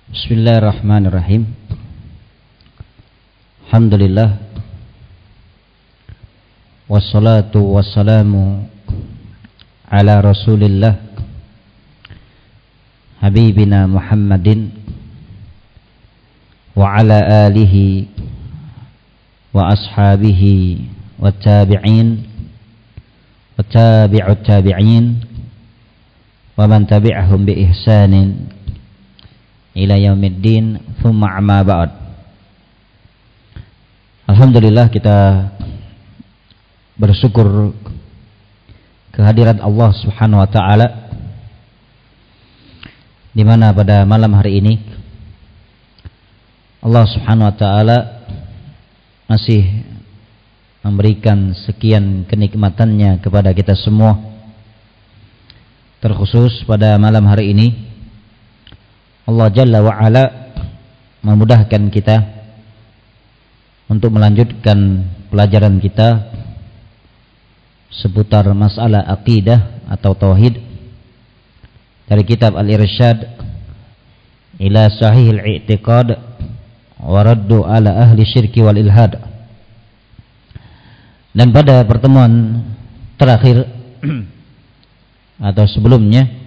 Bismillahirrahmanirrahim. Alhamdulillah. Wassalatu wassalamu ala Rasulillah Habibina Muhammadin wa ala alihi wa ashabihi wa tabi'in wa tabi'ut tabi'in wa man tabi'ahum bi ihsanin ila yaumiddin, thumma amma ba'd. Alhamdulillah, kita bersyukur kehadiran Allah Subhanahu wa taala, di mana pada malam hari ini Allah Subhanahu wa taala masih memberikan sekian kenikmatannya kepada kita semua. Terkhusus pada malam hari ini Allah Jalla wa'ala memudahkan kita untuk melanjutkan pelajaran kita seputar masalah aqidah atau tauhid dari kitab Al-Irsyad ila Sahihil I'tiqad wa Raddu ala ahli syirki wal ilhad. Dan pada pertemuan terakhir atau sebelumnya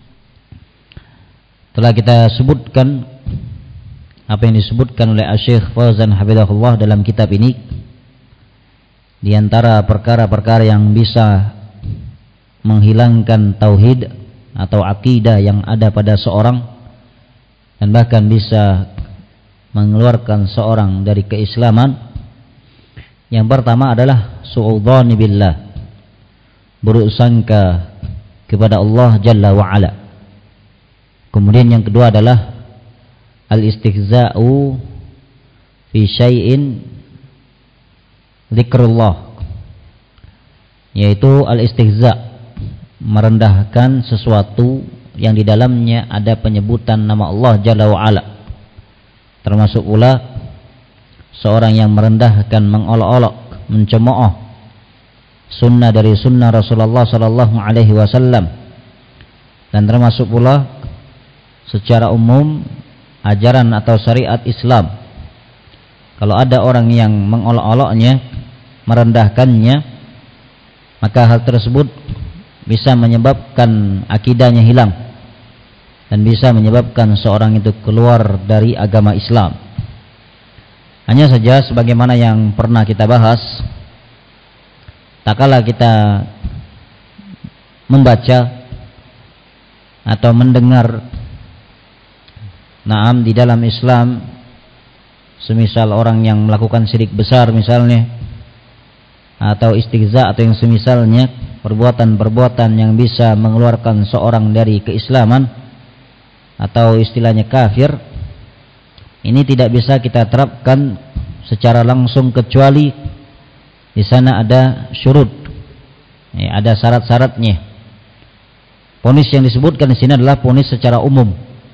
telah kita sebutkan apa yang disebutkan oleh Syekh Fauzan Hafizahullah dalam kitab ini, di antara perkara-perkara yang bisa menghilangkan tauhid atau akidah yang ada pada seorang dan bahkan bisa mengeluarkan seorang dari keislaman. Yang pertama adalah su'udzani billah, buruk sangka kepada Allah Jalla wa'ala. Kemudian yang kedua adalah al-istihza'u fi syai'in dzikrullah, yaitu al-istihza', merendahkan sesuatu yang di dalamnya ada penyebutan nama Allah Jalla wa'ala. Termasuk pula seorang yang merendahkan, mengolok-olok, mencemooh sunnah dari sunnah Rasulullah sallallahu alaihi wasallam. Dan termasuk pula secara umum ajaran atau syariat Islam. Kalau ada orang yang mengolok-oloknya, merendahkannya, maka hal tersebut bisa menyebabkan akidahnya hilang dan bisa menyebabkan seorang itu keluar dari agama Islam. Hanya saja sebagaimana yang pernah kita bahas, tak kala kita membaca atau mendengar di dalam Islam, semisal orang yang melakukan syirik besar misalnya, atau istihza atau yang semisalnya, perbuatan-perbuatan yang bisa mengeluarkan seorang dari keislaman atau istilahnya kafir, ini tidak bisa kita terapkan secara langsung kecuali di sana ada syurut, ada syarat-syaratnya. Ponis yang disebutkan di sini adalah ponis secara umum.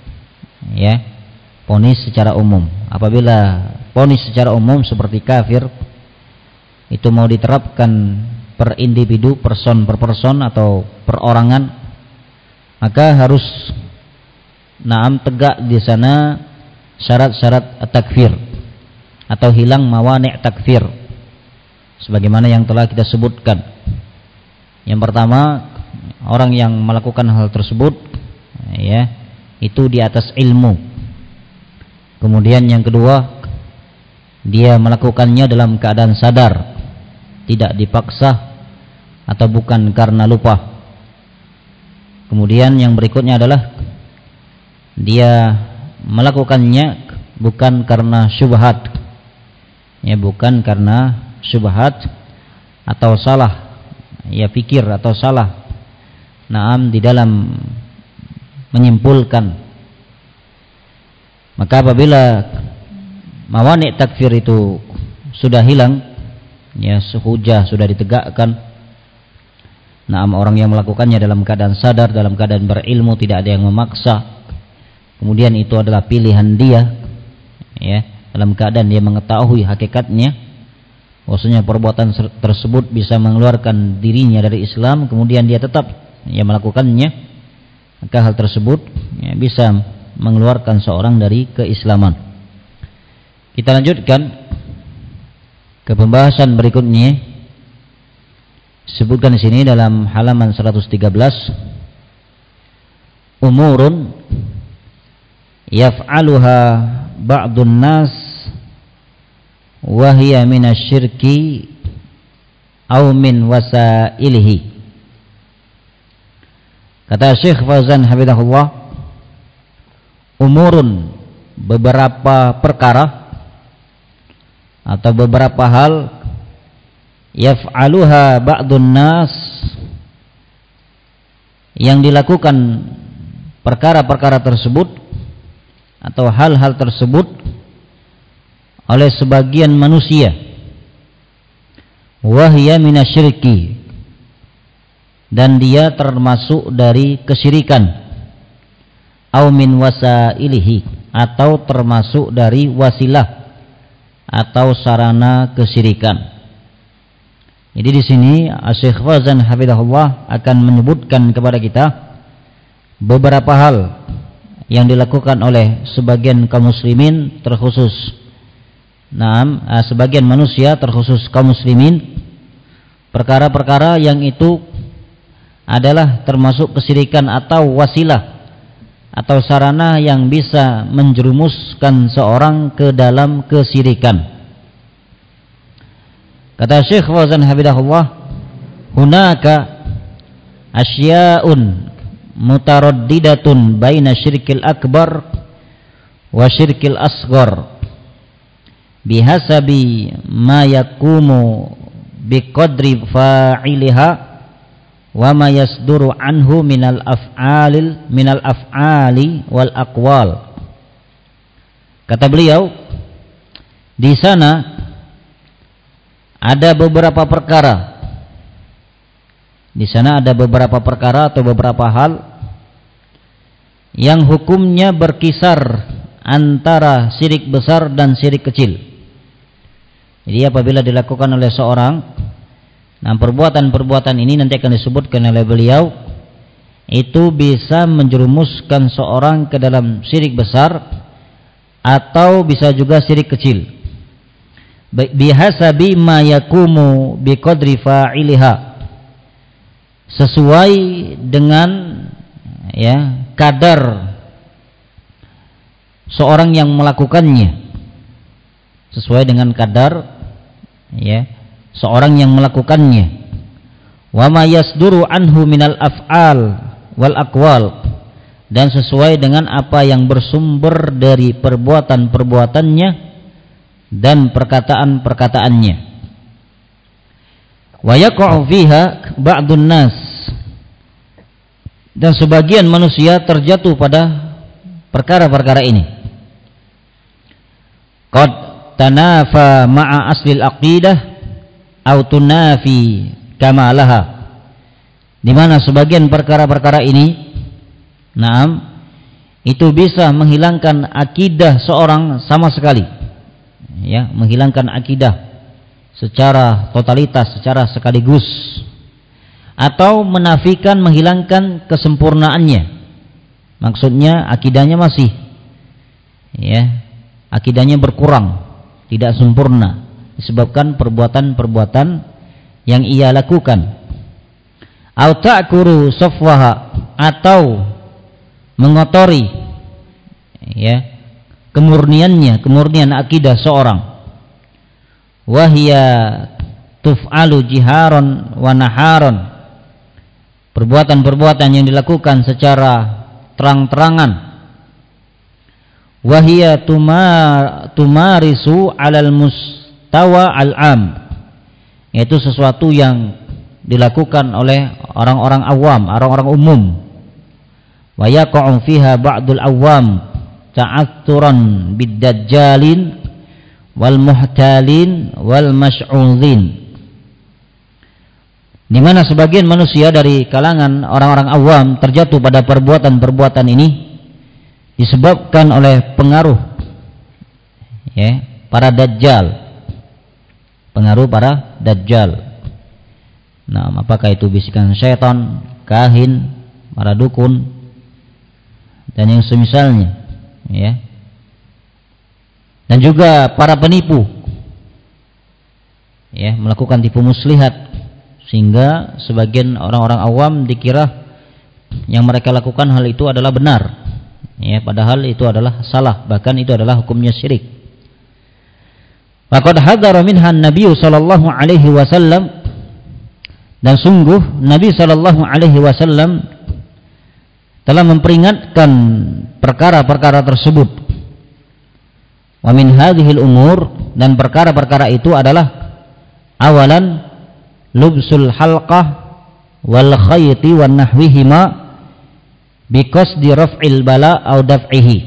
Ponis secara umum. Apabila ponis secara umum seperti kafir itu mau diterapkan per individu, person per person atau perorangan, maka harus tegak di sana syarat-syarat takfir atau hilang mawani' takfir, sebagaimana yang telah kita sebutkan. Yang pertama, orang yang melakukan hal tersebut itu di atas ilmu. Kemudian yang kedua, dia melakukannya dalam keadaan sadar, tidak dipaksa atau bukan karena lupa. Kemudian yang berikutnya adalah dia melakukannya bukan karena syubhat, bukan karena syubhat atau salah pikir atau salah di dalam menyimpulkan. Maka apabila mawani' takfir itu sudah hilang, hujah sudah ditegakkan, orang yang melakukannya dalam keadaan sadar, dalam keadaan berilmu, tidak ada yang memaksa, kemudian itu adalah pilihan dia, dalam keadaan dia mengetahui hakikatnya bahwasanya perbuatan tersebut bisa mengeluarkan dirinya dari Islam, kemudian dia tetap melakukannya, maka hal tersebut bisa mengeluarkan seorang dari keislaman. Kita lanjutkan ke pembahasan berikutnya. Sebutkan di sini dalam halaman 113, umurun yaf'aluha ba'dun nas wa hiya minasyirki aw min wasailihi. Kata Syekh Fauzan hafizahullah, umurun, beberapa perkara atau beberapa hal, yaf'aluha ba'dun nas, yang dilakukan perkara-perkara tersebut atau hal-hal tersebut oleh sebagian manusia, wahya minasyirki, dan dia termasuk dari kesyirikan, au min wasailihi, atau termasuk dari wasilah atau sarana kesyirikan. Jadi di sini Syekh Fauzan hafizahullah akan menyebutkan kepada kita beberapa hal yang dilakukan oleh sebagian kaum muslimin, terkhusus sebagian manusia, terkhusus kaum muslimin, perkara-perkara yang itu adalah termasuk kesyirikan atau wasilah atau sarana yang bisa menjerumuskan seorang ke dalam kesyirikan. Kata Syekh Fauzan hafizahullah, hunaka asya'un mutaraddidatun baina syirkil akbar wa syirkil asghar bihasabi ma yakumu biqadri fa'iliha wa ma yasduru anhu minal af'ali wal aqwal. Kata beliau, di sana ada beberapa perkara. Di sana ada beberapa perkara atau beberapa hal yang hukumnya berkisar antara syirik besar dan syirik kecil. Jadi apabila dilakukan oleh seorang, perbuatan-perbuatan ini nanti akan disebutkan oleh beliau, itu bisa menjerumuskan seorang ke dalam syirik besar atau bisa juga syirik kecil. Bihasabi ma yakumu biqadri fa'iliha, sesuai dengan kadar seorang yang melakukannya, sesuai dengan kadar seorang yang melakukannya. Wa ma yasduru anhu minal af'al wal aqwal, dan sesuai dengan apa yang bersumber dari perbuatan-perbuatannya dan perkataan-perkataannya. Wa yaqa'u fiha ba'dun nas, dan sebagian manusia terjatuh pada perkara-perkara ini. Qad tanafa ma'a aslil aqidah au tunafi kamalaha, di mana sebagian perkara-perkara ini itu bisa menghilangkan akidah seorang sama sekali, menghilangkan akidah secara totalitas, secara sekaligus, atau menafikan, menghilangkan kesempurnaannya. Maksudnya akidahnya masih akidahnya berkurang, tidak sempurna, disebabkan perbuatan-perbuatan yang ia lakukan. Au ta'kuru safwaha, atau mengotori kemurnian akidah seorang. Wahia tuf'alu jiharon wa naharon, perbuatan-perbuatan yang dilakukan secara terang-terangan. Wahia tumarisu alal mustawa al-am, yaitu sesuatu yang dilakukan oleh orang-orang awam, orang-orang umum. Wa yaqa'u fiha ba'dul awam ta'atturan bid-dajjalin wal muhtalin wal mash'udhin, di mana sebagian manusia dari kalangan orang-orang awam terjatuh pada perbuatan-perbuatan ini disebabkan oleh pengaruh para dajjal, pengaruh para dajjal. Apakah itu bisikan syaitan, kahin, para dukun, dan yang semisalnya. ya. Dan juga para penipu, ya, melakukan tipu muslihat sehingga sebagian orang-orang awam dikira yang mereka lakukan hal itu adalah benar, ya, padahal itu adalah salah, bahkan itu adalah hukumnya syirik. Faqad hadzara minha an-nabiy sallallahu alaihi wasallam, dan sungguh Nabi sallallahu alaihi wasallam telah memperingatkan perkara-perkara tersebut. Wa min hadhil umur, dan perkara-perkara itu adalah awalan lubsul halqah wal khayti wan nahwihima biqasdi raf'il bala au daf'ihi.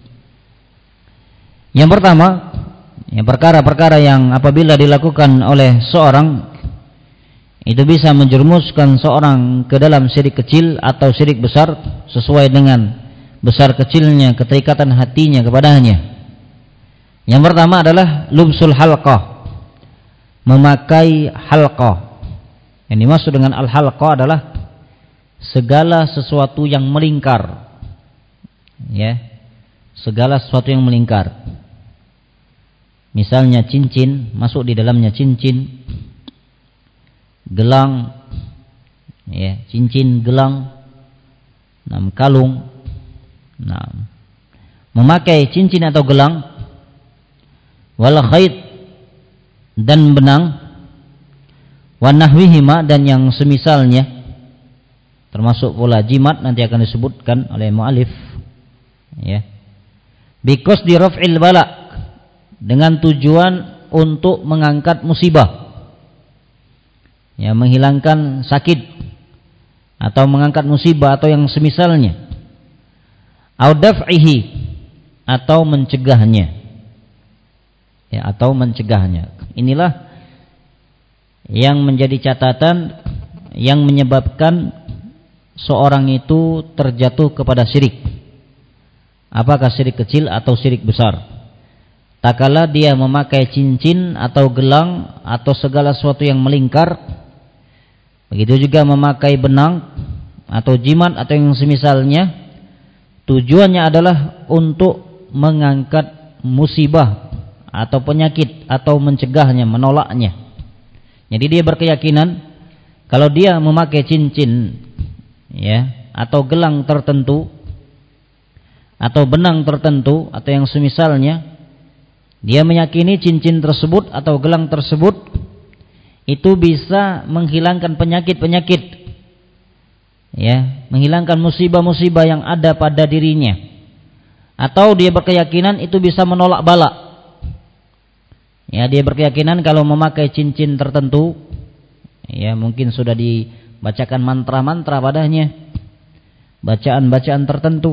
Yang pertama, ya, perkara-perkara yang apabila dilakukan oleh seorang itu bisa menjerumuskan seorang ke dalam syirik kecil atau syirik besar sesuai dengan besar kecilnya keterikatan hatinya kepadanya. Yang pertama adalah lubsul halqah, memakai halqah. Yang dimaksud dengan al-halqah adalah segala sesuatu yang melingkar, ya, segala sesuatu yang melingkar. Misalnya cincin, masuk di dalamnya cincin, gelang, ya, cincin, gelang, kalung. Memakai cincin atau gelang, wal khayt, dan benang, wan nahwihima, dan yang semisalnya, termasuk pula jimat, nanti akan disebutkan oleh mu'alif, ya, bikos di raf'il bala, dengan tujuan untuk mengangkat musibah, ya, menghilangkan sakit atau mengangkat musibah atau yang semisalnya, au daf'ihi, atau mencegahnya, ya, atau mencegahnya. Inilah yang menjadi catatan yang menyebabkan seorang itu terjatuh kepada syirik. Apakah syirik kecil atau syirik besar? Tak kala dia memakai cincin atau gelang atau segala sesuatu yang melingkar, begitu juga memakai benang atau jimat atau yang semisalnya, tujuannya adalah untuk mengangkat musibah atau penyakit atau mencegahnya, menolaknya. Jadi dia berkeyakinan kalau dia memakai cincin, ya, atau gelang tertentu atau benang tertentu atau yang semisalnya, dia meyakini cincin tersebut atau gelang tersebut itu bisa menghilangkan penyakit-penyakit, ya, menghilangkan musibah-musibah yang ada pada dirinya, atau dia berkeyakinan itu bisa menolak bala. Ya, dia berkeyakinan kalau memakai cincin tertentu, ya, mungkin sudah dibacakan mantra-mantra padanya, bacaan-bacaan tertentu,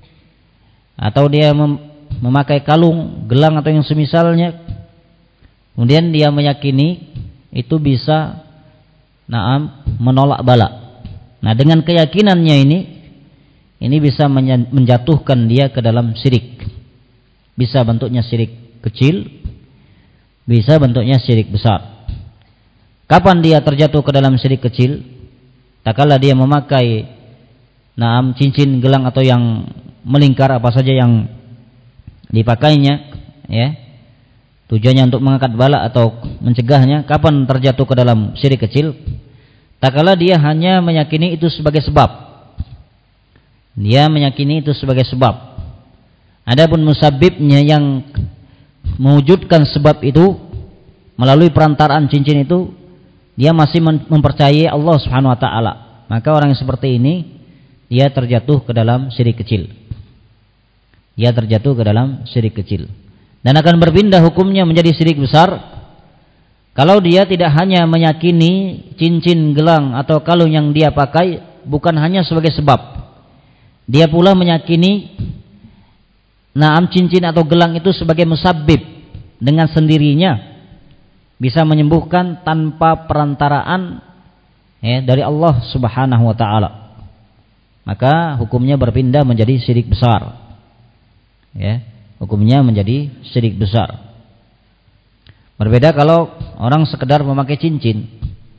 atau dia memakai kalung, gelang atau yang semisalnya, kemudian dia meyakini itu bisa menolak bala. Nah, dengan keyakinannya ini bisa menjatuhkan dia ke dalam syirik. Bisa bentuknya syirik kecil, bisa bentuknya syirik besar. Kapan dia terjatuh ke dalam syirik kecil? Tak kala dia memakai cincin, gelang atau yang melingkar apa saja yang dipakainya, ya, tujuannya untuk mengangkat bala atau mencegahnya. Kapan terjatuh ke dalam syirik kecil? Tak kala dia hanya meyakini itu sebagai sebab. Dia meyakini itu sebagai sebab. Adapun musabbibnya yang mewujudkan sebab itu melalui perantaraan cincin itu, dia masih mempercayai Allah Subhanahu wa taala. Maka orang yang seperti ini dia terjatuh ke dalam syirik kecil. Dia terjatuh ke dalam syirik kecil dan akan berpindah hukumnya menjadi syirik besar kalau dia tidak hanya meyakini cincin, gelang atau kalung yang dia pakai bukan hanya sebagai sebab. Dia pula meyakini cincin atau gelang itu sebagai musabbib, dengan sendirinya bisa menyembuhkan tanpa perantaraan, ya, dari Allah Subhanahu wa taala. Maka hukumnya berpindah menjadi syirik besar. Ya, hukumnya menjadi syirik besar. Berbeda kalau orang sekedar memakai cincin,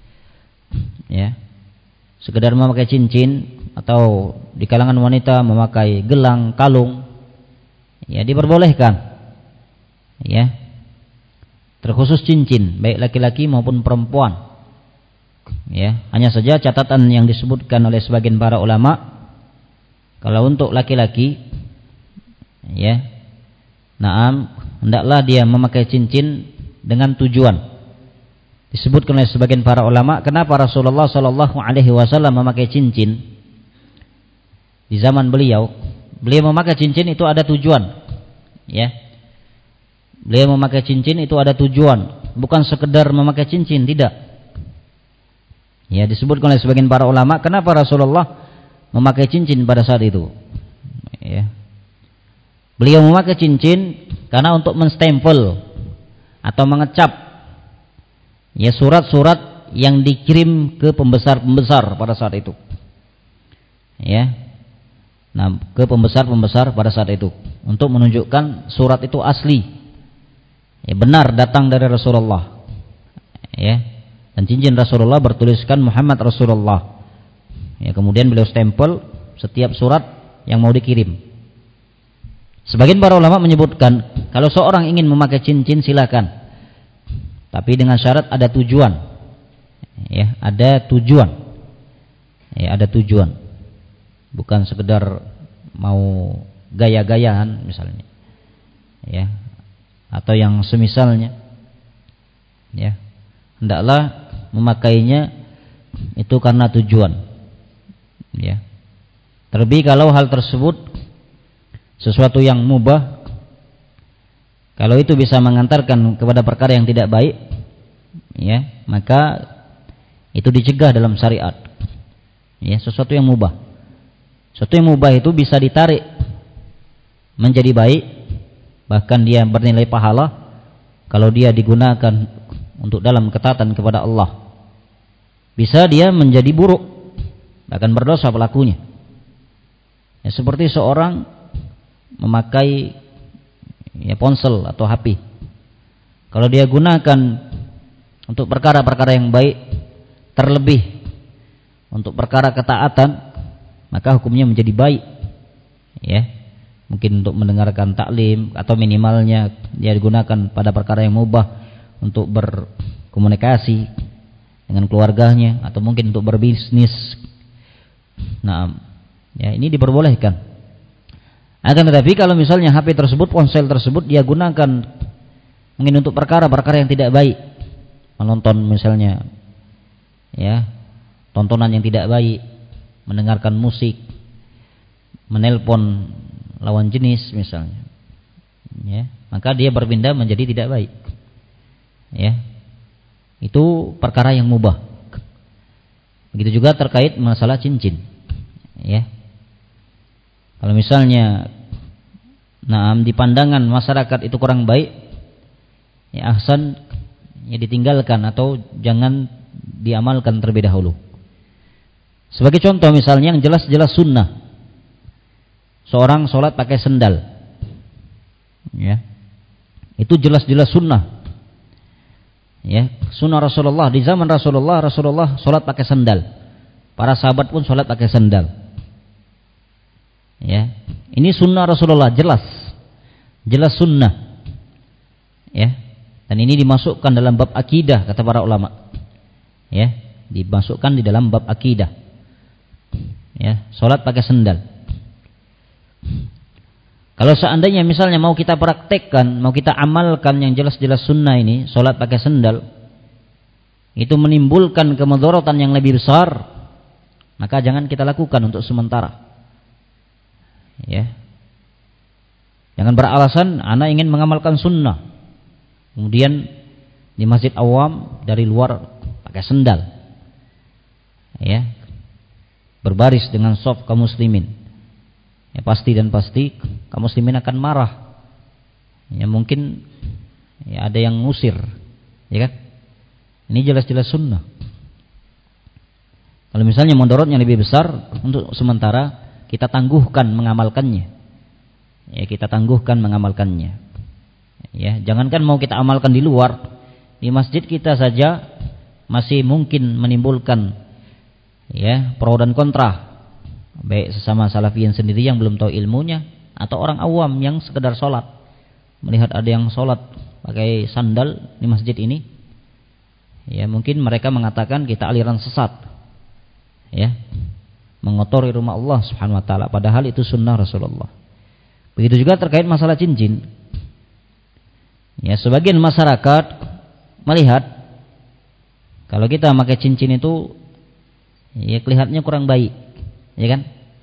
ya, sekedar memakai cincin, atau di kalangan wanita memakai gelang, kalung, ya diperbolehkan. Ya. Terkhusus cincin, baik laki-laki maupun perempuan. Ya, hanya saja catatan yang disebutkan oleh sebagian para ulama, kalau untuk laki-laki, ya, hendaklah dia memakai cincin dengan tujuan. Disebutkan oleh sebagian para ulama, kenapa Rasulullah Shallallahu Alaihi Wasallam memakai cincin di zaman beliau. Beliau memakai cincin itu ada tujuan, ya. Beliau memakai cincin itu ada tujuan, bukan sekedar memakai cincin, tidak. Ya, disebutkan oleh sebagian para ulama, kenapa Rasulullah memakai cincin pada saat itu. Ya. Beliau memakai cincin karena untuk menstempel atau mengecap, ya, surat-surat yang dikirim ke pembesar-pembesar pada saat itu. Ya. Nah, ke pembesar-pembesar pada saat itu untuk menunjukkan surat itu asli. Ya, benar datang dari Rasulullah. Ya. Dan cincin Rasulullah bertuliskan Muhammad Rasulullah. Ya, kemudian beliau stempel setiap surat yang mau dikirim. Sebagian para ulama menyebutkan kalau seorang ingin memakai cincin silakan, tapi dengan syarat ada tujuan. Ya, ada tujuan. Ya, ada tujuan. Bukan sekedar mau gaya-gayaan misalnya. Ya. Atau yang semisalnya. Ya. Hendaklah memakainya itu karena tujuan. Ya. Terlebih kalau hal tersebut sesuatu yang mubah, kalau itu bisa mengantarkan kepada perkara yang tidak baik, ya, maka itu dicegah dalam syariat. Ya, sesuatu yang mubah. Sesuatu yang mubah itu bisa ditarik menjadi baik, bahkan dia bernilai pahala kalau dia digunakan untuk dalam ketaatan kepada Allah. Bisa dia menjadi buruk, bahkan berdosa pelakunya. Ya, seperti seorang memakai, ya, ponsel atau HP. Kalau dia gunakan untuk perkara-perkara yang baik, terlebih untuk perkara ketaatan, maka hukumnya menjadi baik. Ya, mungkin untuk mendengarkan taklim atau minimalnya dia digunakan pada perkara yang mubah untuk berkomunikasi dengan keluarganya atau mungkin untuk berbisnis. Nah, ya, ini diperbolehkan. Akan tetapi kalau misalnya HP tersebut, ponsel tersebut dia gunakan mungkin untuk perkara-perkara yang tidak baik, menonton misalnya, ya, tontonan yang tidak baik, mendengarkan musik, menelpon lawan jenis misalnya, ya, maka dia berpindah menjadi tidak baik. Ya, itu perkara yang mubah. Begitu juga terkait masalah cincin. Ya, kalau misalnya, di pandangan masyarakat itu kurang baik, ya ahsan, ya ditinggalkan atau jangan diamalkan terlebih dahulu. Sebagai contoh misalnya yang jelas-jelas sunnah, seorang sholat pakai sendal. Ya, itu jelas-jelas sunnah. Ya, sunnah Rasulullah di zaman Rasulullah sholat pakai sendal. Para sahabat pun sholat pakai sendal. Ya, ini sunnah Rasulullah, jelas sunnah. Ya, dan ini dimasukkan dalam bab akidah kata para ulama. Ya, dimasukkan di dalam bab akidah. Ya, sholat pakai sendal. Kalau seandainya misalnya mau kita praktekkan, mau kita amalkan yang jelas-jelas sunnah ini, sholat pakai sendal, itu menimbulkan kemudaratan yang lebih besar, maka jangan kita lakukan untuk sementara. Ya, jangan beralasan ana ingin mengamalkan sunnah, kemudian di masjid awam dari luar pakai sendal, ya, berbaris dengan shaf kaum muslimin. Ya, pasti kaum muslimin akan marah. Ya, mungkin ya ada yang ngusir, ya kan? Ini jelas-jelas sunnah. Kalau misalnya mudaratnya lebih besar, untuk sementara kita tangguhkan mengamalkannya. Ya, kita tangguhkan mengamalkannya. Ya, jangankan mau kita amalkan di luar, di masjid kita saja masih mungkin menimbulkan, ya, pro dan kontra. Baik sesama salafiyin sendiri yang belum tahu ilmunya atau orang awam yang sekedar sholat, melihat ada yang sholat pakai sandal di masjid ini, ya mungkin mereka mengatakan kita aliran sesat, ya, mengotori rumah Allah Subhanahu wa taala, padahal itu sunnah Rasulullah. Begitu juga terkait masalah cincin. Ya, sebagian masyarakat melihat kalau kita pakai cincin itu ya kelihatannya kurang baik, ya kan?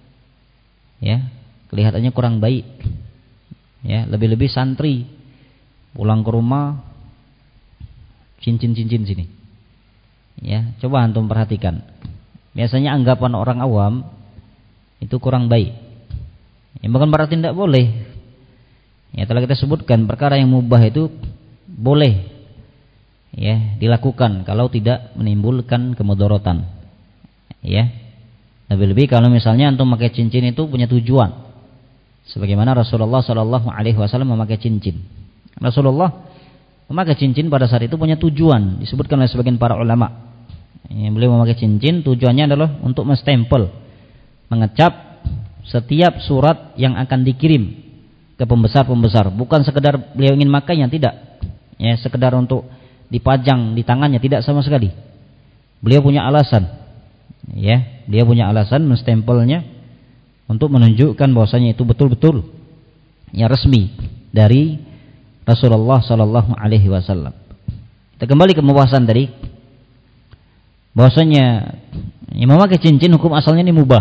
Ya, kelihatannya kurang baik. Ya, lebih-lebih santri pulang ke rumah cincin-cincin sini. Ya, coba antum perhatikan. Biasanya anggapan orang awam itu kurang baik. Ya, bukan berarti tidak boleh. Ya, telah kita sebutkan perkara yang mubah itu boleh ya dilakukan kalau tidak menimbulkan kemudaratan. Ya. Lebih-lebih kalau misalnya antum memakai cincin itu punya tujuan. Sebagaimana Rasulullah sallallahu alaihi wasallam memakai cincin. Rasulullah memakai cincin pada saat itu punya tujuan, disebutkan oleh sebagian para ulama. Ya, beliau memakai cincin tujuannya adalah untuk menstempel, mengecap setiap surat yang akan dikirim ke pembesar-pembesar, bukan sekedar beliau ingin makainya, tidak. Ya, sekedar untuk dipajang di tangannya, tidak sama sekali. Beliau punya alasan. Ya, dia punya alasan menstempelnya untuk menunjukkan bahwasanya itu betul-betul ya resmi dari Rasulullah sallallahu alaihi wasallam. Kita kembali ke pembahasan tadi, bahwasanya yang memakai cincin hukum asalnya ini mubah.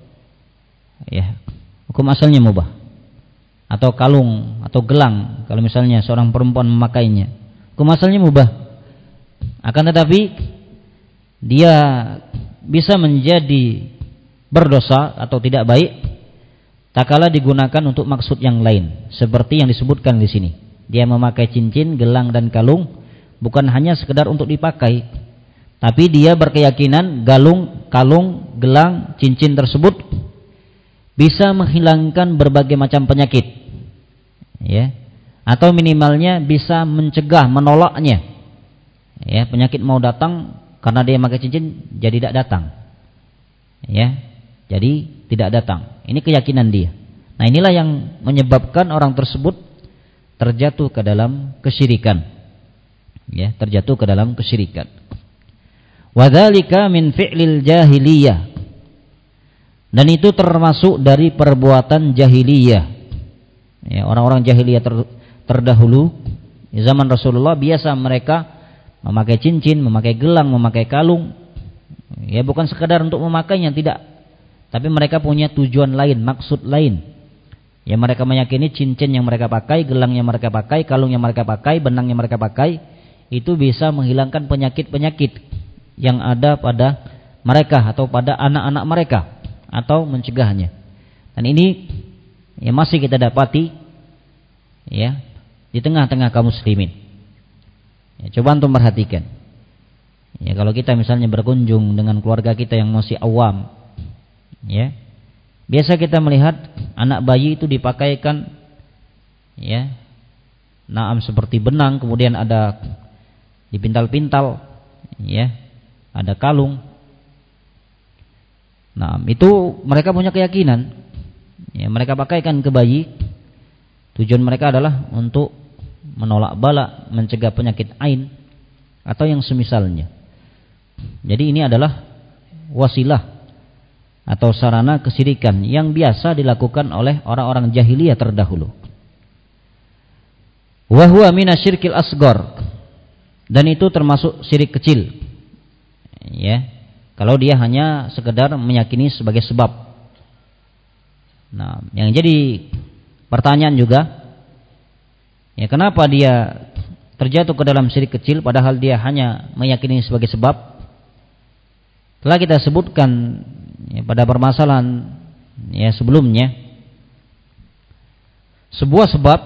Ya, hukum asalnya mubah. Atau kalung atau gelang kalau misalnya seorang perempuan memakainya, hukum asalnya mubah. Akan tetapi dia bisa menjadi berdosa atau tidak baik tatkala digunakan untuk maksud yang lain, seperti yang disebutkan di sini. Dia memakai cincin, gelang dan kalung bukan hanya sekedar untuk dipakai, tapi dia berkeyakinan kalung, gelang, cincin tersebut bisa menghilangkan berbagai macam penyakit, ya, atau minimalnya bisa mencegah, menolaknya. Ya, penyakit mau datang karena dia memakai cincin jadi tidak datang. Ya, jadi tidak datang. Ini keyakinan dia. Nah, inilah yang menyebabkan orang tersebut terjatuh ke dalam kesyirikan. Ya, terjatuh ke dalam kesyirikan. Wadzalika min fi'lil jahiliyah. Dan itu termasuk dari perbuatan jahiliyah. Ya, orang-orang jahiliyah terdahulu di zaman Rasulullah biasa mereka memakai cincin, memakai gelang, memakai kalung. Ya, bukan sekadar untuk memakainya, tidak. Tapi mereka punya tujuan lain, maksud lain. Ya, mereka meyakini cincin yang mereka pakai, gelang yang mereka pakai, kalung yang mereka pakai, benang yang mereka pakai itu bisa menghilangkan penyakit-penyakit yang ada pada mereka atau pada anak-anak mereka, atau mencegahnya. Dan ini ya masih kita dapati ya di tengah-tengah kaum muslimin. Ya, coba antum perhatikan. Ya, kalau kita misalnya berkunjung dengan keluarga kita yang masih awam, ya, biasa kita melihat anak bayi itu dipakaikan ya naam seperti benang, kemudian ada dipintal-pintal, ya, ada kalung. Nah, itu mereka punya keyakinan. Ya, mereka pakaikan ke bayi. Tujuan mereka adalah untuk menolak bala, mencegah penyakit ain atau yang semisalnya. Jadi ini adalah wasilah atau sarana kesyirikan yang biasa dilakukan oleh orang-orang jahiliyah terdahulu. Wa huwa minasyirkil asghar. Dan itu termasuk syirik kecil. Ya. Kalau dia hanya sekedar meyakini sebagai sebab. Nah, yang jadi pertanyaan juga, ya, kenapa dia terjatuh ke dalam syirik kecil padahal dia hanya meyakini sebagai sebab? Telah kita sebutkan ya, pada permasalahan ya sebelumnya, sebuah sebab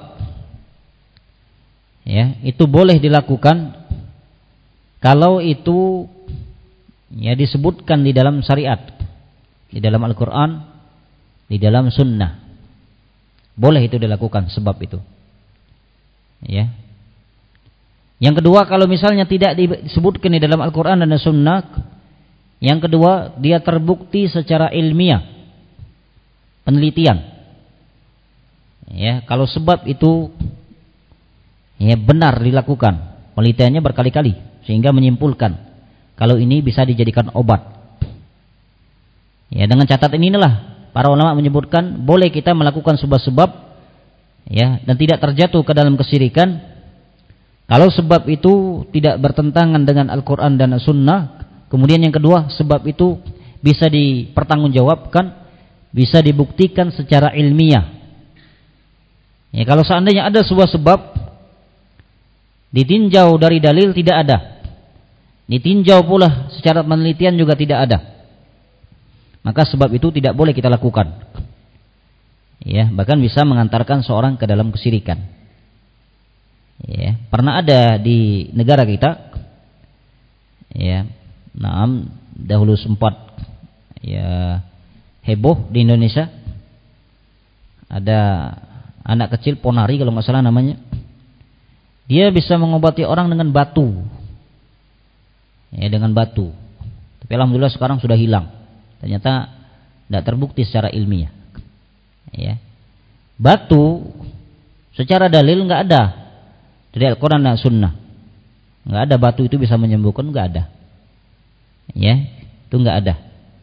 ya itu boleh dilakukan kalau itu ya disebutkan di dalam syariat, di dalam Al-Quran, di dalam sunnah. Boleh itu dilakukan sebab itu. Ya. Yang kedua, kalau misalnya tidak disebutkan di dalam Al-Quran dan sunnah, yang kedua dia terbukti secara ilmiah, penelitian. Ya, kalau sebab itu ya benar dilakukan, penelitiannya berkali-kali sehingga menyimpulkan kalau ini bisa dijadikan obat. Ya, dengan catatan inilah para ulama menyebutkan boleh kita melakukan sebab-sebab ya dan tidak terjatuh ke dalam kesyirikan kalau sebab itu tidak bertentangan dengan Al-Qur'an dan As-Sunnah. Kemudian yang kedua, sebab itu bisa dipertanggungjawabkan, bisa dibuktikan secara ilmiah. Ya, kalau seandainya ada sebuah sebab ditinjau dari dalil tidak ada, ditinjau pula secara penelitian juga tidak ada, maka sebab itu tidak boleh kita lakukan. Ya, bahkan bisa mengantarkan seorang ke dalam kesyirikan. Ya, pernah ada di negara kita, ya, dahulu sempat ya heboh di Indonesia. Ada anak kecil ponari kalau nggak salah namanya. Dia bisa mengobati orang dengan batu. Ya, dengan batu. Tapi alhamdulillah sekarang sudah hilang. Ternyata tidak terbukti secara ilmiah. Ya. Batu secara dalil nggak ada dari Al-Quran dan Sunnah. Nggak ada batu itu bisa menyembuhkan, nggak ada. Ya, itu nggak ada.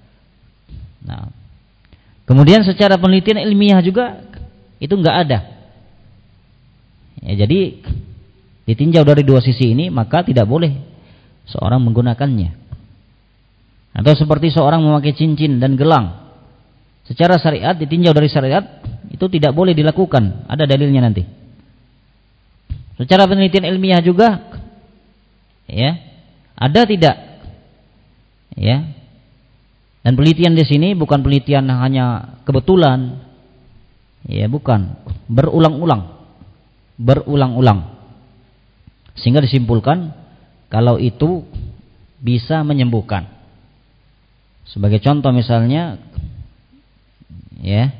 Nah, kemudian secara penelitian ilmiah juga itu nggak ada. Ya, jadi ditinjau dari dua sisi ini maka tidak boleh seorang menggunakannya. Atau seperti seorang memakai cincin dan gelang, secara syariat ditinjau dari syariat itu tidak boleh dilakukan. Ada dalilnya nanti. Secara penelitian ilmiah juga, ya, ada tidak? Ya. Dan penelitian di sini bukan penelitian hanya kebetulan. Ya, bukan, berulang-ulang. Sehingga disimpulkan kalau itu bisa menyembuhkan. Sebagai contoh misalnya, ya,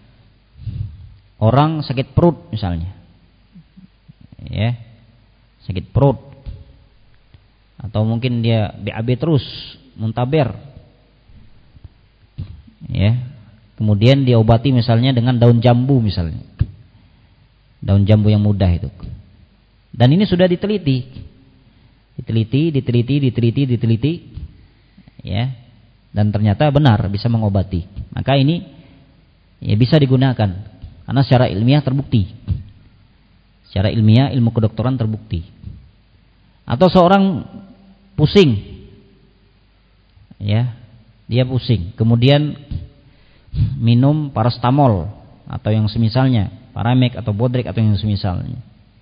orang sakit perut misalnya, ya, sakit perut, atau mungkin dia BAB terus, muntaber, ya. Kemudian diobati misalnya dengan daun jambu misalnya. Daun jambu yang mudah itu. Dan ini sudah diteliti. Ya. Dan ternyata benar bisa mengobati. Maka ini ya bisa digunakan karena secara ilmiah terbukti. Secara ilmiah ilmu kedokteran terbukti. Atau seorang pusing. Ya. Dia pusing. Kemudian minum paracetamol atau yang semisalnya, Paramek atau Bodrek atau yang semisalnya.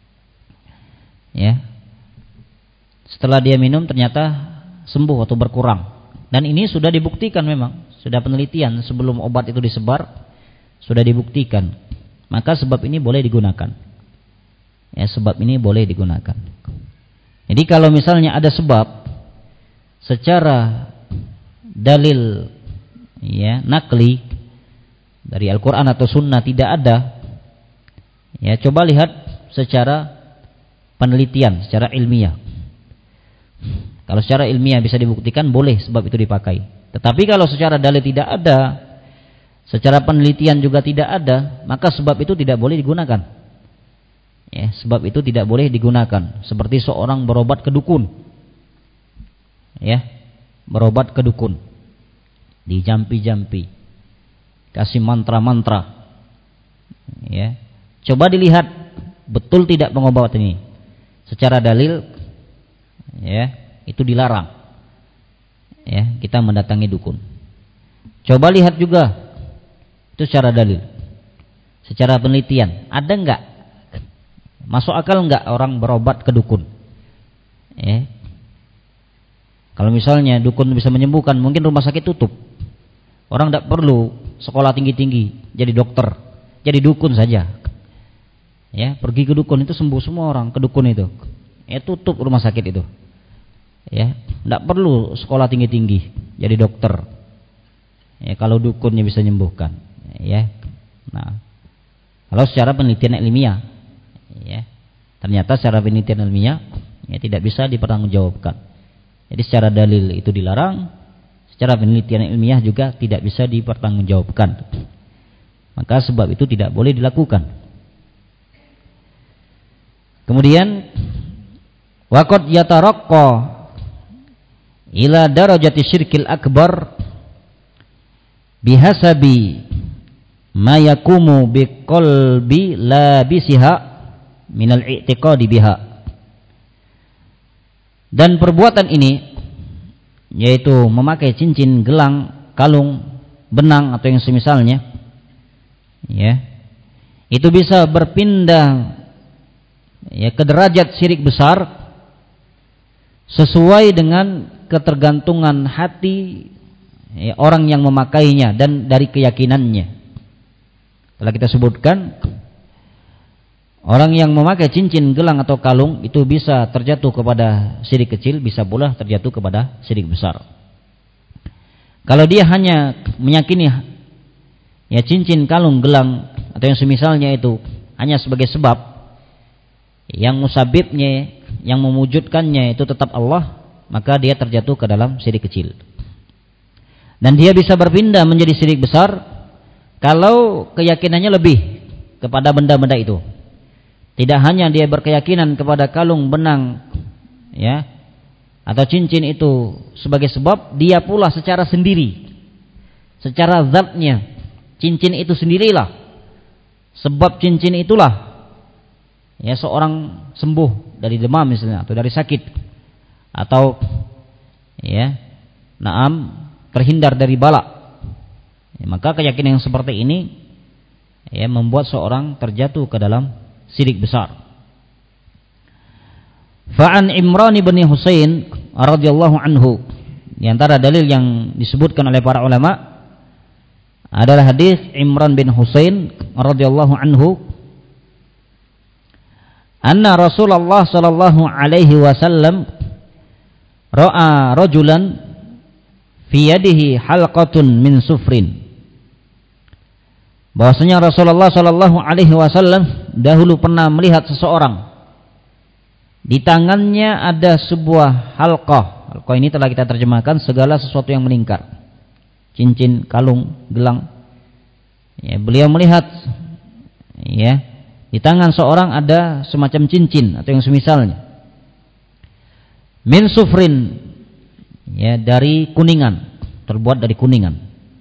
Ya. Setelah dia minum ternyata sembuh atau berkurang. Dan ini sudah dibuktikan memang, sudah penelitian sebelum obat itu disebar sudah dibuktikan. Maka sebab ini boleh digunakan. Ya, sebab ini boleh digunakan. Jadi kalau misalnya ada sebab secara dalil ya nakli dari Al-Quran atau Sunnah tidak ada, ya coba lihat secara penelitian, secara ilmiah. Kalau secara ilmiah bisa dibuktikan boleh sebab itu dipakai. Tetapi kalau secara dalil tidak ada, secara penelitian juga tidak ada, maka sebab itu tidak boleh digunakan. Ya, sebab itu tidak boleh digunakan. Seperti seorang berobat ke dukun, ya, berobat ke dukun, dijampi-jampi, kasih mantra-mantra, ya. Coba dilihat betul tidak pengobat ini. Secara dalil, ya, itu dilarang. Ya, kita mendatangi dukun. Coba lihat juga itu secara dalil, secara penelitian, ada enggak? Masuk akal enggak orang berobat ke dukun? Ya. Kalau misalnya dukun bisa menyembuhkan, mungkin rumah sakit tutup. Orang tidak perlu sekolah tinggi-tinggi jadi dokter, jadi dukun saja. Ya, pergi ke dukun itu sembuh semua orang ke dukun itu. Ya, tutup rumah sakit itu. Ya, tidak perlu sekolah tinggi-tinggi jadi dokter. Ya, kalau dukunnya bisa menyembuhkan. Ya. Nah, kalau secara penelitian ilmiah, ya, ternyata secara penelitian ilmiah ya tidak bisa dipertanggungjawabkan. Jadi secara dalil itu dilarang, secara penelitian ilmiah juga tidak bisa dipertanggungjawabkan. Maka sebab itu tidak boleh dilakukan. Kemudian waqad yataraqqa ila darajati syirkil akbar bihasabi ma yakumu biqalbi labisiha minal i'tiqadi biha. Dan perbuatan ini, yaitu memakai cincin, gelang, kalung, benang atau yang semisalnya, ya, itu bisa berpindah, ya, ke derajat syirik besar sesuai dengan ketergantungan hati, ya, orang yang memakainya dan dari keyakinannya. Telah kita sebutkan, orang yang memakai cincin, gelang atau kalung itu bisa terjatuh kepada syirik kecil, bisa pula terjatuh kepada syirik besar. Kalau dia hanya meyakini, ya, cincin, kalung, gelang atau yang semisalnya itu hanya sebagai sebab, yang musabibnya, yang mewujudkannya itu tetap Allah, maka dia terjatuh ke dalam syirik kecil. Dan dia bisa berpindah menjadi syirik besar kalau keyakinannya lebih kepada benda-benda itu. Tidak hanya dia berkeyakinan kepada kalung, benang, ya, atau cincin itu sebagai sebab, dia pula secara sendiri, secara zatnya, cincin itu sendirilah sebab, cincin itulah, ya, seorang sembuh dari demam misalnya, atau dari sakit, atau, ya, terhindar dari bala. Ya, maka keyakinan yang seperti ini, ya, membuat seorang terjatuh ke dalam syirik besar. Fa'an Imran bin Husain radhiyallahu anhu, di antara dalil yang disebutkan oleh para ulama adalah hadis Imran bin Husain radhiyallahu anhu, anna Rasulullah sallallahu alaihi wasallam ra'a rajulan fi yadihi halqatun min sufrin. Bahwasanya Rasulullah sallallahu alaihi wasallam dahulu pernah melihat seseorang, di tangannya ada sebuah halqah. Halqah ini telah kita terjemahkan segala sesuatu yang melingkar, cincin, kalung, gelang. Ya, beliau melihat, ya, di tangan seorang ada semacam cincin atau yang semisalnya. Min sufrin, ya, dari kuningan, terbuat dari kuningan.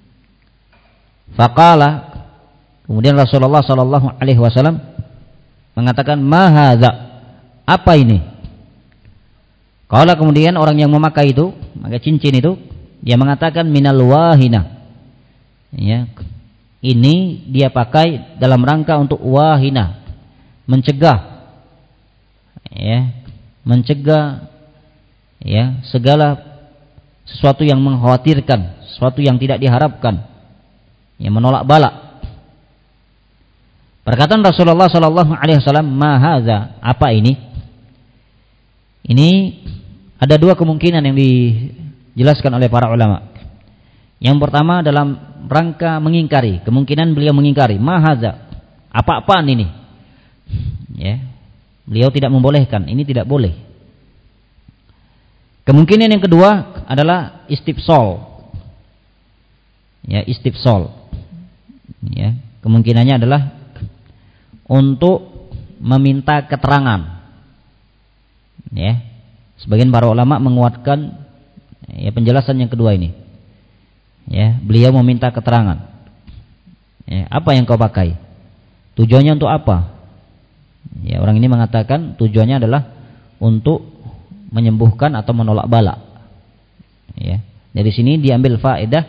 Faqala, kemudian Rasulullah sallallahu alaihi wasallam mengatakan, "Ma hadza?" Apa ini? Qala, kemudian orang yang memakai itu, memakai cincin itu, dia mengatakan, "Minal wahina." Ya, ini dia pakai dalam rangka untuk wahina, mencegah, ya, mencegah, ya, segala sesuatu yang mengkhawatirkan, sesuatu yang tidak diharapkan, yang menolak bala. Perkataan Rasulullah sallallahu alaihi wasallam, "Ma hadza?" Apa ini? Ini ada dua kemungkinan yang dijelaskan oleh para ulama. Yang pertama dalam rangka mengingkari, kemungkinan beliau mengingkari, "Ma hadza?" Apa-apaan ini? Ya. Beliau tidak membolehkan, ini tidak boleh. Kemungkinan yang kedua adalah istifsal. Ya, istifsal. Ya, kemungkinannya adalah untuk meminta keterangan. Ya, sebagian para ulama menguatkan, ya, penjelasan yang kedua ini. Ya, beliau meminta keterangan. Ya, apa yang kau pakai? Tujuannya untuk apa? Ya, orang ini mengatakan tujuannya adalah untuk menyembuhkan atau menolak bala. Ya, dari sini diambil faedah.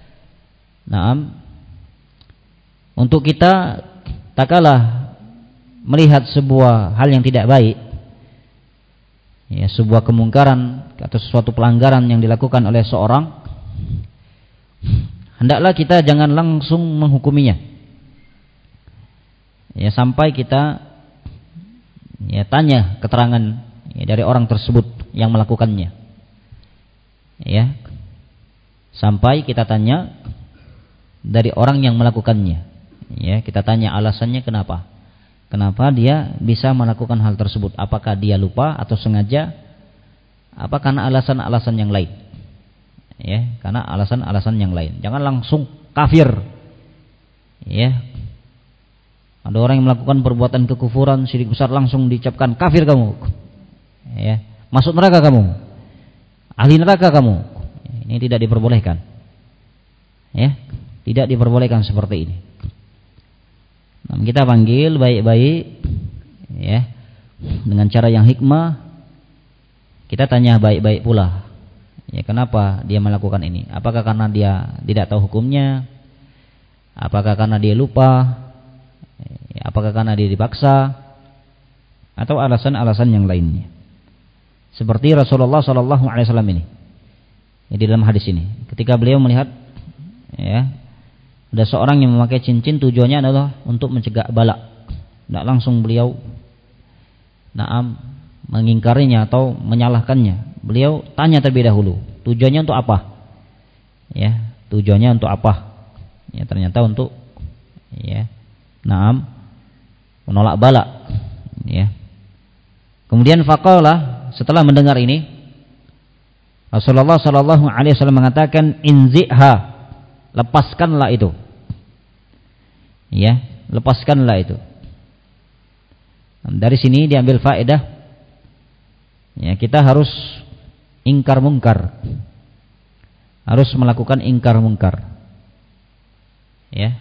Untuk kita tak kalah melihat sebuah hal yang tidak baik, ya, sebuah kemungkaran atau sesuatu pelanggaran yang dilakukan oleh seorang, hendaklah kita jangan langsung menghukuminya, ya, sampai kita, ya, tanya keterangan, ya, dari orang tersebut yang melakukannya, ya, sampai kita tanya dari orang yang melakukannya, ya, kita tanya alasannya kenapa dia bisa melakukan hal tersebut. Apakah dia lupa atau sengaja? Apa karena alasan-alasan yang lain? Ya, karena alasan-alasan yang lain. Jangan langsung kafir. Ya. Ada orang yang melakukan perbuatan kekufuran, syirik besar, langsung diucapkan kafir kamu. Ya, masuk neraka kamu. Ahli neraka kamu. Ini tidak diperbolehkan. Ya, tidak diperbolehkan seperti ini. Nah, kita panggil baik-baik, ya, dengan cara yang hikmah. Kita tanya baik-baik pula. Ya, kenapa dia melakukan ini? Apakah karena dia tidak tahu hukumnya? Apakah karena dia lupa? Apakah karena dia dipaksa? Atau alasan-alasan yang lainnya? Seperti Rasulullah SAW ini. Ya, di dalam hadis ini, ketika beliau melihat, ya, ada seorang yang memakai cincin, tujuannya adalah untuk mencegah bala. Tidak langsung beliau mengingkarinya atau menyalahkannya. Beliau tanya terlebih dahulu, tujuannya untuk apa? Ya, tujuannya untuk apa? Ya, ternyata untuk, ya, menolak bala. Ya. Kemudian faqala, setelah mendengar ini, Rasulullah SAW mengatakan, inzi'ha, lepaskanlah itu. Ya, lepaskanlah itu. Dari sini diambil faedah, ya, kita harus ingkar mungkar, harus melakukan ingkar mungkar. Ya,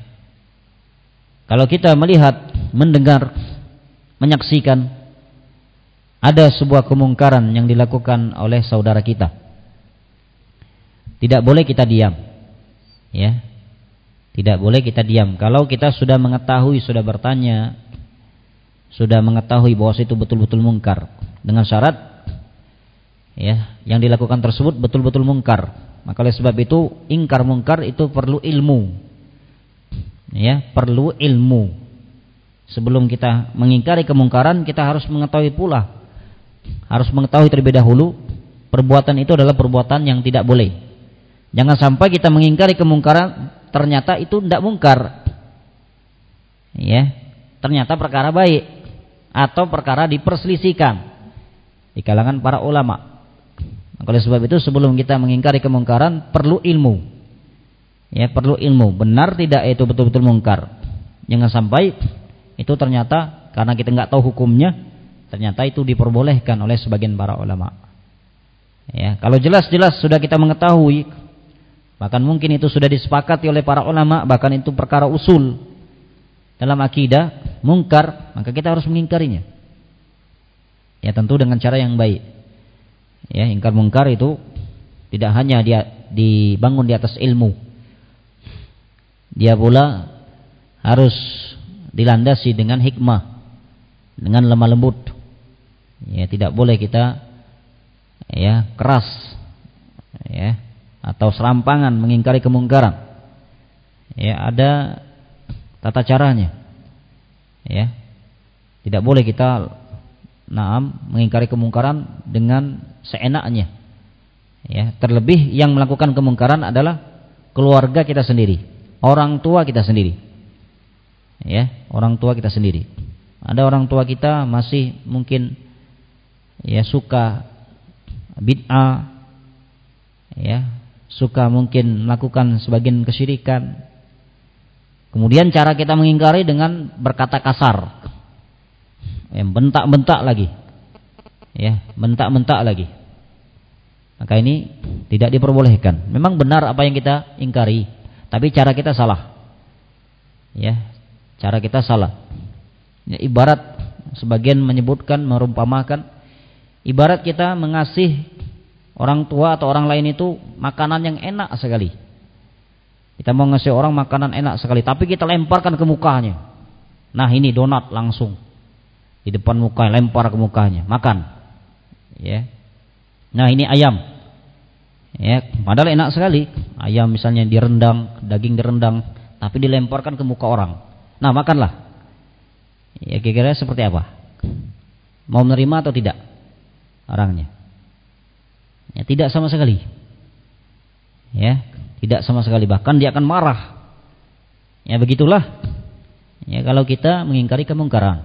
kalau kita melihat, mendengar, menyaksikan ada sebuah kemungkaran yang dilakukan oleh saudara kita, tidak boleh kita diam. Ya, tidak boleh kita diam. Kalau kita sudah mengetahui, sudah bertanya, sudah mengetahui bahwa itu betul-betul mungkar, dengan syarat, ya, yang dilakukan tersebut betul-betul mungkar, maka oleh sebab itu ingkar mungkar itu perlu ilmu. Ya, perlu ilmu. Sebelum kita mengingkari kemungkaran, kita harus mengetahui pula, harus mengetahui terlebih dahulu perbuatan itu adalah perbuatan yang tidak boleh. Jangan sampai kita mengingkari kemungkaran, ternyata itu tidak mungkar. Ya, ternyata perkara baik atau perkara diperselisihkan di kalangan para ulama. Oleh sebab itu sebelum kita mengingkari kemungkaran perlu ilmu. Ya, perlu ilmu. Benar tidak itu betul-betul mungkar. Jangan sampai itu ternyata karena kita nggak tahu hukumnya, ternyata itu diperbolehkan oleh sebagian para ulama. Ya, kalau jelas-jelas sudah kita mengetahui, bahkan mungkin itu sudah disepakati oleh para ulama, bahkan itu perkara usul dalam akidah, mungkar, maka kita harus mengingkarinya. Ya, tentu dengan cara yang baik. Ya, ingkar mungkar itu tidak hanya dia dibangun di atas ilmu, dia pula harus dilandasi dengan hikmah, dengan lemah lembut. Ya, tidak boleh kita, ya, keras, ya, atau serampangan mengingkari kemungkaran. Ya, ada tata caranya. Ya, tidak boleh kita mengingkari kemungkaran dengan seenaknya. Ya, terlebih yang melakukan kemungkaran adalah keluarga kita sendiri, orang tua kita sendiri. Ya, orang tua kita sendiri. Ada orang tua kita masih mungkin, ya, suka bid'ah, ya, suka mungkin melakukan sebagian kesyirikan. Kemudian cara kita mengingkari dengan berkata kasar, bentak-bentak lagi, ya, bentak-bentak lagi. Maka ini tidak diperbolehkan. Memang benar apa yang kita ingkari, tapi cara kita salah. Ya, cara kita salah. Ya, ibarat sebagian menyebutkan, merumpamakan, ibarat kita mengasih orang tua atau orang lain itu makanan yang enak sekali. Kita mau ngasih orang makanan enak sekali, tapi kita lemparkan ke mukanya. Nah, ini donat langsung di depan muka, lempar ke mukanya, makan. Ya. Nah, ini ayam. Ya, padahal enak sekali. Ayam misalnya direndang, daging direndang, tapi dilemparkan ke muka orang. Nah, makanlah. Ya, kira-kira seperti apa? Mau menerima atau tidak orangnya? Ya, tidak sama sekali. Ya, tidak sama sekali, bahkan dia akan marah. Ya, begitulah. Ya, kalau kita mengingkari kemungkaran.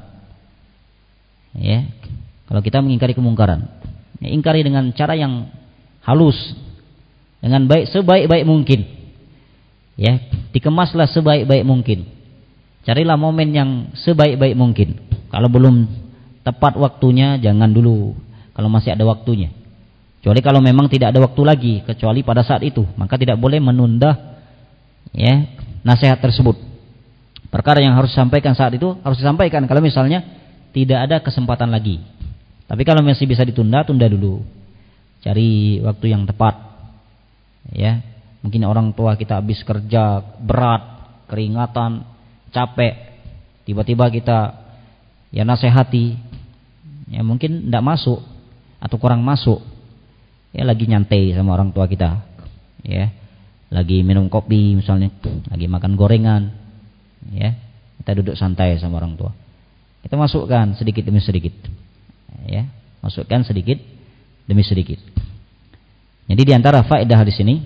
Ya, kalau kita mengingkari kemungkaran, ya, ingkari dengan cara yang halus, dengan baik, sebaik-baik mungkin. Ya, dikemaslah sebaik-baik mungkin. Carilah momen yang sebaik-baik mungkin. Kalau belum tepat waktunya, jangan dulu. Kalau masih ada waktunya. Kecuali kalau memang tidak ada waktu lagi, kecuali pada saat itu, maka tidak boleh menunda ya nasihat tersebut. Perkara yang harus disampaikan saat itu harus disampaikan. Kalau misalnya tidak ada kesempatan lagi. Tapi kalau masih bisa ditunda, tunda dulu. Cari waktu yang tepat. Ya, mungkin orang tua kita habis kerja berat, keringatan, capek, tiba-tiba kita ya nasihati, ya mungkin tidak masuk atau kurang masuk. Ya lagi nyantai sama orang tua kita, ya lagi minum kopi misalnya, lagi makan gorengan, ya kita duduk santai sama orang tua. Kita masukkan sedikit demi sedikit, ya masukkan sedikit demi sedikit. Jadi diantara faedah di sini,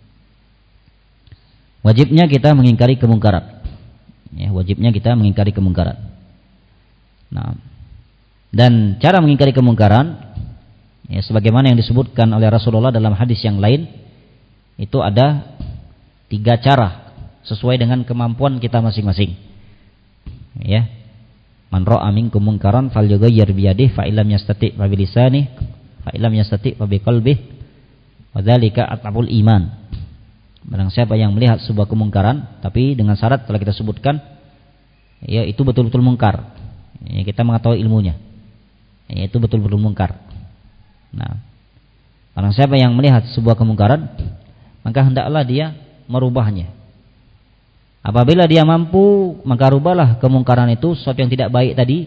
wajibnya kita mengingkari kemungkaran. Ya, wajibnya kita mengingkari kemungkaran. Nah, dan cara mengingkari kemungkaran, ya sebagaimana yang disebutkan oleh Rasulullah dalam hadis yang lain, itu ada 3 cara sesuai dengan kemampuan kita masing-masing. Ya, man ra'a minkum munkaran falyughayyir bi yadihi fa illam yastati' fa bi lisanihi fa illam yastati' fa bi qalbihi wa dzalika at'abul iman. Barang siapa yang melihat sebuah kemungkaran, tapi dengan syarat telah kita sebutkan, ya itu betul-betul mungkar, ya, kita mengetahui ilmunya, ya, itu betul-betul mungkar. Nah, barang siapa yang melihat sebuah kemungkaran, maka hendaklah dia merubahnya. Apabila dia mampu, maka rubahlah kemungkaran itu, sesuatu yang tidak baik tadi,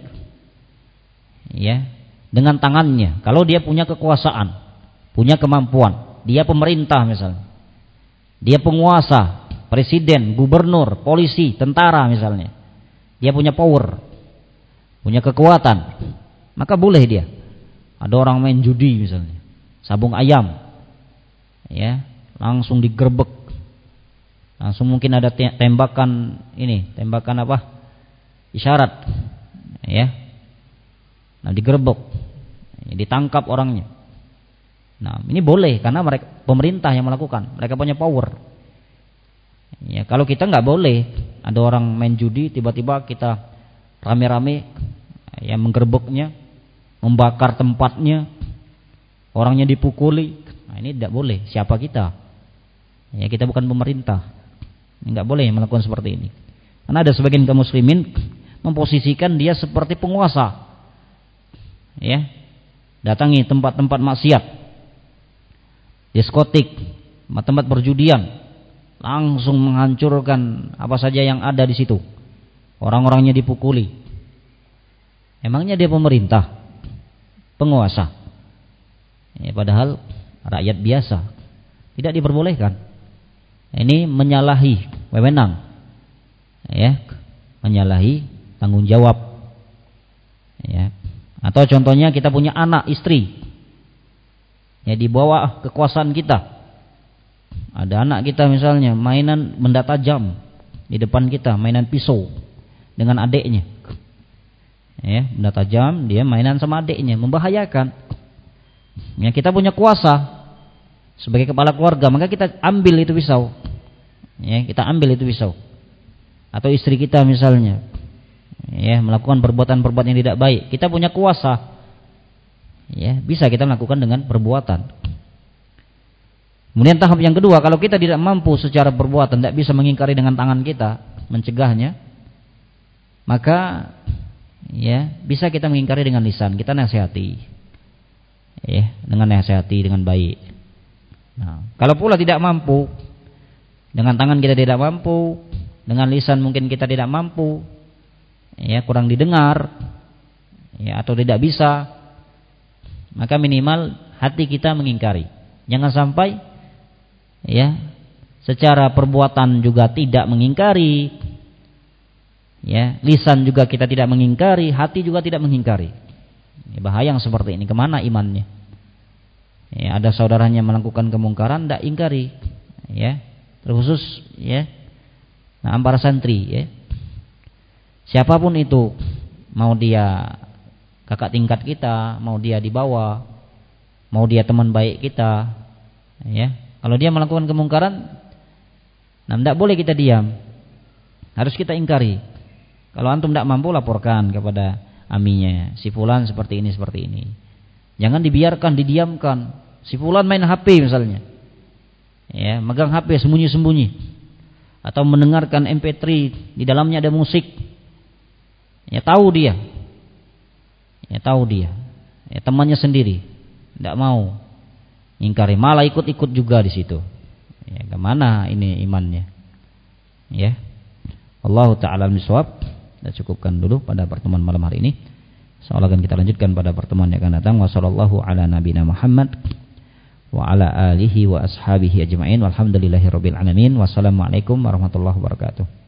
ya, dengan tangannya. Kalau dia punya kekuasaan, punya kemampuan, dia pemerintah misalnya, dia penguasa, presiden, gubernur, polisi, tentara misalnya. Dia punya power, punya kekuatan, maka boleh dia. Ada orang main judi misalnya, sabung ayam, ya, langsung digerebek. Langsung mungkin ada tembakan ini, tembakan apa? Isyarat, ya. Nah, digerebek, ditangkap orangnya. Nah, ini boleh karena mereka pemerintah yang melakukan, mereka punya power. Ya, kalau kita nggak boleh, ada orang main judi, tiba-tiba kita rame-rame, ya menggerebeknya, membakar tempatnya, orangnya dipukuli. Nah, ini tidak boleh. Siapa kita? Ya, kita bukan pemerintah, nggak boleh melakukan seperti ini. Karena ada sebagian kaum muslimin memposisikan dia seperti penguasa. Ya, datangi tempat-tempat maksiat, diskotik, tempat perjudian, langsung menghancurkan apa saja yang ada di situ. Orang-orangnya dipukuli. Emangnya dia pemerintah, penguasa? Ya, padahal rakyat biasa, tidak diperbolehkan. Ini menyalahi wewenang, ya, menyalahi tanggung jawab. Ya. Atau contohnya kita punya anak, istri, ya di bawah kekuasaan kita. Ada anak kita misalnya mainan benda tajam di depan kita, mainan pisau dengan adiknya. Ya, benda tajam, dia mainan sama adiknya, membahayakan. Ya, kita punya kuasa sebagai kepala keluarga, maka kita ambil itu pisau. Ya, kita ambil itu pisau. Atau istri kita misalnya, ya, melakukan perbuatan-perbuatan yang tidak baik, kita punya kuasa. Ya, bisa kita melakukan dengan perbuatan. Kemudian tahap yang kedua, kalau kita tidak mampu secara perbuatan, tidak bisa mengingkari dengan tangan kita, mencegahnya, maka ya bisa kita mengingkari dengan lisan, kita nasihati, ya, dengan nasihati dengan baik. Nah, kalau pula tidak mampu, dengan tangan kita tidak mampu, dengan lisan mungkin kita tidak mampu, ya kurang didengar, ya atau tidak bisa, maka minimal hati kita mengingkari. Jangan sampai ya secara perbuatan juga tidak mengingkari, ya lisan juga kita tidak mengingkari, hati juga tidak mengingkari. Ya, bahaya yang seperti ini, kemana imannya? Ya, ada saudaranya melakukan kemungkaran, tidak ingkari, ya terkhusus ya, nah para santri, ya siapapun itu, mau dia kakak tingkat kita, mau dia di bawah, mau dia teman baik kita, ya kalau dia melakukan kemungkaran, nah tidak boleh kita diam, harus kita ingkari. Kalau antum tidak mampu, laporkan kepada aminya, si fulan seperti ini, seperti ini. Jangan dibiarkan, didiamkan. Si fulan main HP misalnya, ya, megang HP sembunyi-sembunyi, atau mendengarkan MP3 di dalamnya ada musik. Ya tahu dia, ya temannya sendiri, tidak mau ingkari, malah ikut-ikut juga di situ. Ya, kemana ini imannya? Ya, Allah Taala al-Miswab. Kita cukupkan dulu pada pertemuan malam hari ini. Insyaallah akan kita lanjutkan pada pertemuan yang akan datang. Wassallallahu ala nabiyina Muhammad wa ala alihi wa ashabihi ajma'in. Walhamdulillahirabbil alamin. Wassalamualaikum warahmatullahi wabarakatuh.